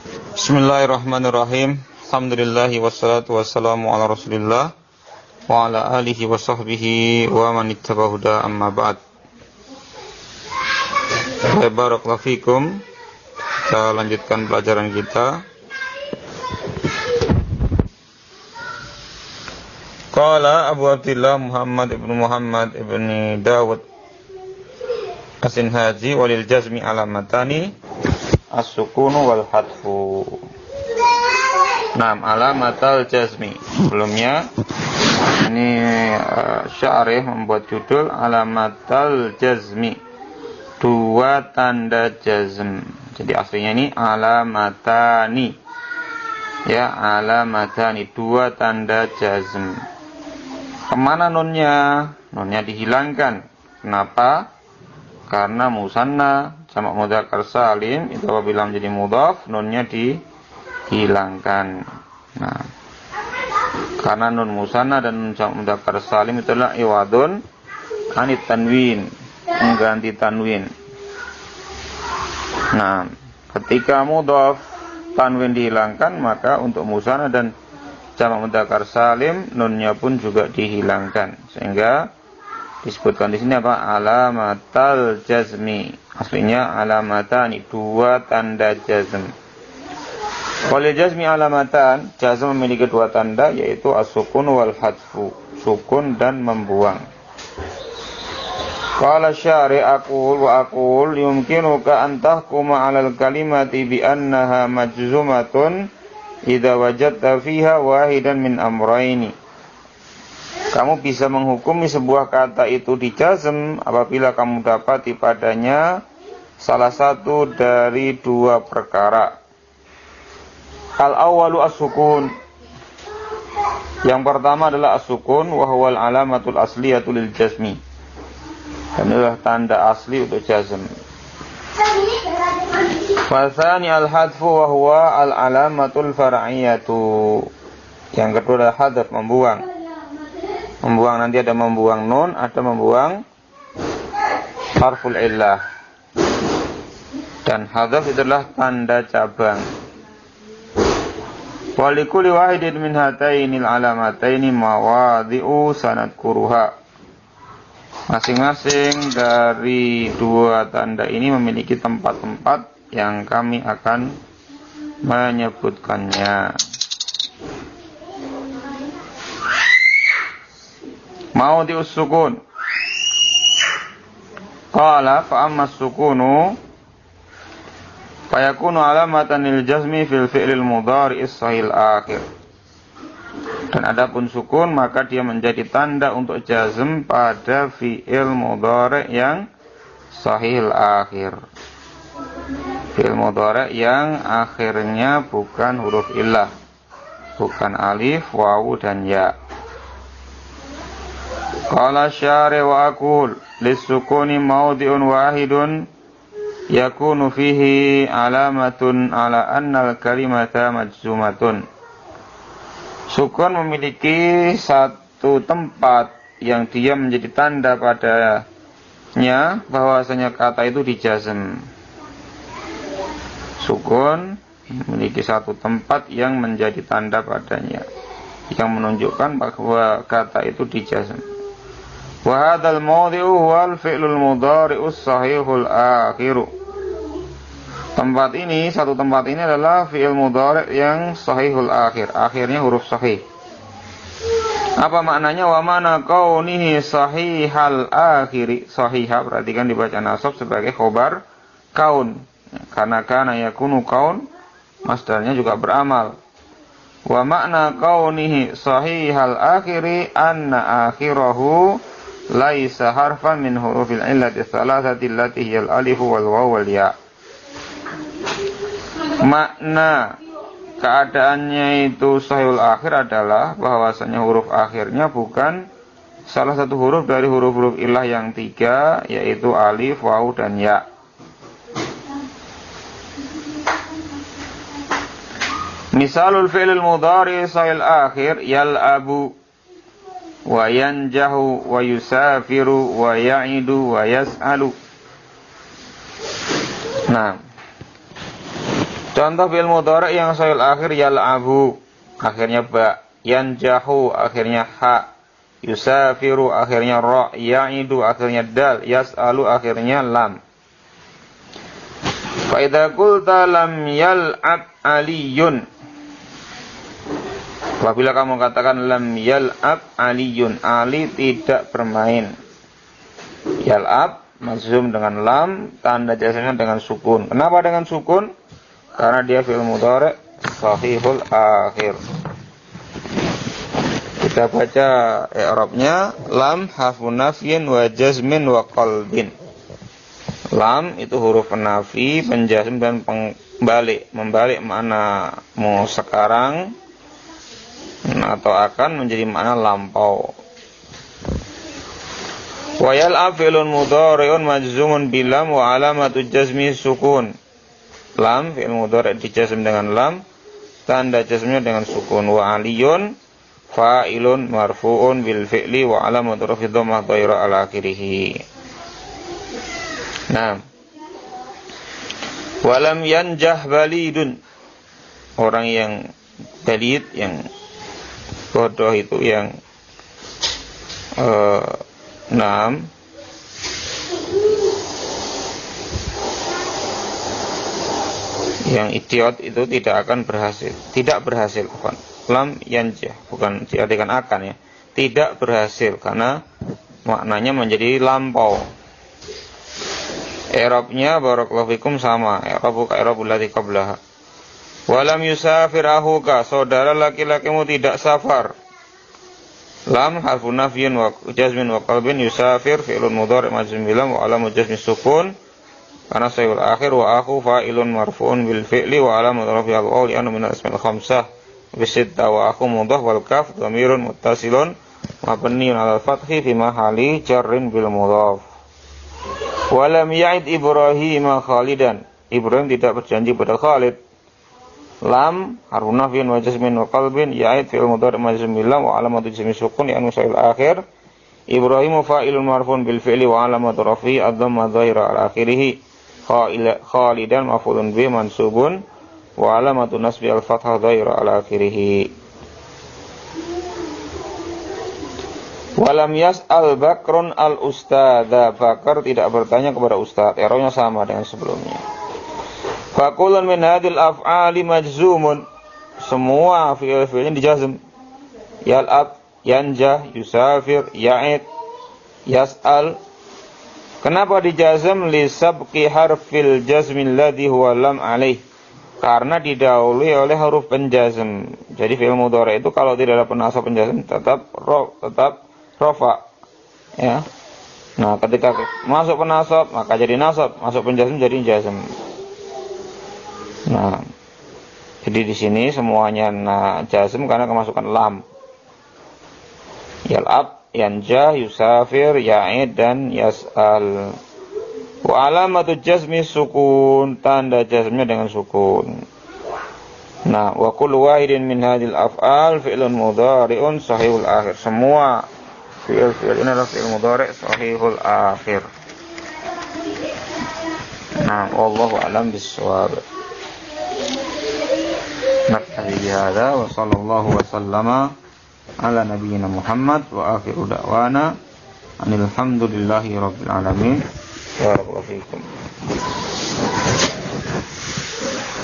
Bismillahirrahmanirrahim. Alhamdulillahi wassalatu wassalamu ala Rasulillah wa ala alihi wa sahbihi wa man ittaba huda amma ba'd. Barakallahu fikum. Kita lanjutkan pelajaran kita. Qala Abu Abdillah Muhammad ibn Dawud As-Sinhaji walil jazmi alamatani as-sukunu wal hadfu. Alamatal jazmi. Sebelumnya ini syarih membuat judul alamatal jazmi, dua tanda jazm. Jadi aslinya ini alamatani. Ya, alamatani, dua tanda jazm. Kemana nunnya? Nunnya dihilangkan. Kenapa? Karena musanna jamak mudzakkar salim itu apabila menjadi mudhaf nunnya dihilangkan. Nah, karena nun musanna dan nun jamak mudzakkar salim itulah iwadun anit tanwin, mengganti tanwin. Nah, ketika mudhaf tanwin dihilangkan, maka untuk musanna dan jamak mudzakkar salim nunnya pun juga dihilangkan, sehingga disebutkan di sini apa? Alamatal jazmi. Aslinya alamatani, dua tanda jazm. Walil jazmi alamatan, jazm memiliki dua tanda, yaitu as-sukun wal hadfu, sukun dan membuang. Qala syari' aqul wa aqul yumkinuka an tahkuma 'alal kalimati bi annaha majzumatun idza wajadta fiha wahidan min amrayni. Kamu bisa menghukumi sebuah kata itu dijazm apabila kamu dapati padanya salah satu dari dua perkara. Al-awwalu as-sukun. Yang pertama adalah as-sukun wa huwal alamatul asliyatu lil jazmi. Dan adalah tanda asli untuk jazm. Fasani al-hadfu wa huwa al-alamatul far'iyatu. Yang kedua adalah hadaf, membuang. Membuang, nanti ada membuang nun, ada membuang harful illah. Dan hadzaf itulah tanda cabang. Wa likulli wahidin min hatainil alamataini mawadhi'u sanadkuruha. Masing-masing dari dua tanda ini memiliki tempat-tempat yang kami akan menyebutkannya. Mawdi'us sukun. Qala fa amma as-sukunu fayakunu alamatan lil jazmi fil fi'lil mudhari'is sahih akhir. Dan adapun sukun maka dia menjadi tanda untuk jazm pada fi'il mudhari' yang sahih akhir. Fi'il mudhari' yang akhirnya bukan huruf illah, bukan alif, wawu dan ya. Qala syari' wa aqul lis-sukuni mawdi'un wahidun yakunu fihi alamatun ala annal kalimata majzumatun. Sukun memiliki satu tempat yang dia menjadi tanda padanya bahwasanya kata itu dijazm. Sukun memiliki satu tempat yang menjadi tanda padanya yang menunjukkan bahwa kata itu dijazm. Wa hadzal mawdi'u huwal fi'lul mudhari'us sahihul akhir. Satu tempat ini adalah fi'il mudhari' yang sahihul akhir, akhirnya huruf sahih. Apa maknanya? Wa mana kaunihi sahihal akhiri. Sahihah perhatikan dibaca nasab sebagai khobar kaun. Karena kana yakunu kaun, masdarnya juga beramal. Wa makna kaunihi sahihal akhiri anna akhirahu laisa harfan min hurufil illati tsalatsati allati hiyal alif wal waw wal ya. Makna keadaannya itu sahihul akhir adalah bahwasanya huruf akhirnya bukan salah satu huruf dari huruf-huruf illah yang tiga, yaitu alif, waw dan ya. Misalul fi'lil mudhari sahihul akhir yal'abu wa yanjahu wa yusafiru wa ya'idu wa yas'alu. Nah, Contoh fi'il mudhari' yang sahih akhir yal'abu, akhirnya ba, yanjahu, akhirnya ha, yusafiru, akhirnya ra, ya'idu, akhirnya dal, yas'alu, akhirnya lam. Fa idza qulta lam yal'ab aliyun, apabila kamu katakan lam yal'ab aliyun, Ali tidak bermain. Yal'ab majzum dengan lam, tanda jazmnya dengan sukun. Kenapa dengan sukun? Karena dia fi'il mudhari' sahihul akhir. Kita baca i'rabnya, lam harfun nafyin wa jazmin wa qalbin. Lam itu huruf nafi, penjazm dan pembalik. Membalik makna mau sekarang atau akan menjadi makna lampau. Wa yal'ab fi'lun mudhari'un majzumun bilam wa alamatu jazmi sukun. Lam fi'il mudhari' dijazm dengan lam, tanda jazmnya dengan sukun. Wa aliyun fa'ilun marfu'un bil fi'li wa alamatu raf'i dhammah dhaira ala akhirih. Nah, walam yanjah balidun, orang yang balid, yang bodoh itu, yang yang idiot itu tidak akan berhasil, tidak berhasil. Lam yanjah bukan diartikan akan ya, tidak berhasil karena maknanya menjadi lampau. I'rabnya barakallahu fikum sama, i'rabu ka i'rabul ladzi qablaha. Walam yusafir ahuka, saudara laki-lakimu tidak safar. Lam harfun nafyin wa jazmin wa qalbin, yusafir fi'lun mudhari' majzum bilam wa alamu jazmi sukun karena sahihul akhir, wa akhu fa'ilun marfu'un bil fi'li wa alamu raf'i al-waw li anna min al-asma'il khamsah bisitta, wa akhu mudhaf wal kaf dhamirun muttasilun mabniun 'ala al-fathi fi mahalli jarrin bil mudhaf. Walam ya'id Ibrahim Khalidan, Ibrahim tidak berjanji pada Khalid. Lam harfun nafyin wa jazmin wa qalbin, ya'id fi'il mudhari' majzum bil lam wa alamatu jazmi sukun ya sahihul akhir. Ibrahim fa'ilun marfu'un bil fi'li wa alamatu raf'i ad-dhammah dhahira ala akhirih. Khalidan maf'ulun bih mansubun wa alamatu nasbi al-fathah dhahira ala akhirih. Walam yas'al Bakrun al-ustadha, Bakar tidak bertanya kepada ustaz. Eranya sama dengan sebelumnya. Fakulun min hadil af'ali majzumun, semua fi'il-fi'ilnya dijazm. Yal'ab, yanjah, yusafir, ya'id, yas'al. Kenapa dijazm? Li sabqi harfil jazmin ladhi huwa lam alaih, karena didahului oleh huruf penjazm. Jadi fi'il mudhari' itu kalau tidak ada penasab penjazm tetap rofa, ya. Nah, ketika masuk penasab maka jadi nasab, masuk penjazm jadi jazm. Nah, jadi di sini semuanya jazm karena kemasukan lam. Yal'ab, yanjah, yusafir, ya'id dan yas'al. Wa alamatu jazmi sukun, tanda jazmnya dengan sukun. Nah, wa kullu wahidin min hadhil af'al fi'lun mudhari'un sahihul akhir. Semua fi'il ini adalah fi'il mudhari' sahihul akhir. Nah, wallahu a'lam bis-shawab. Naktafi bihadza wa sallallahu wa sallama ala nabiyyina Muhammad wa akhiru da'wana alhamdulillahi rabbil alamin. Barakallahu fiikum.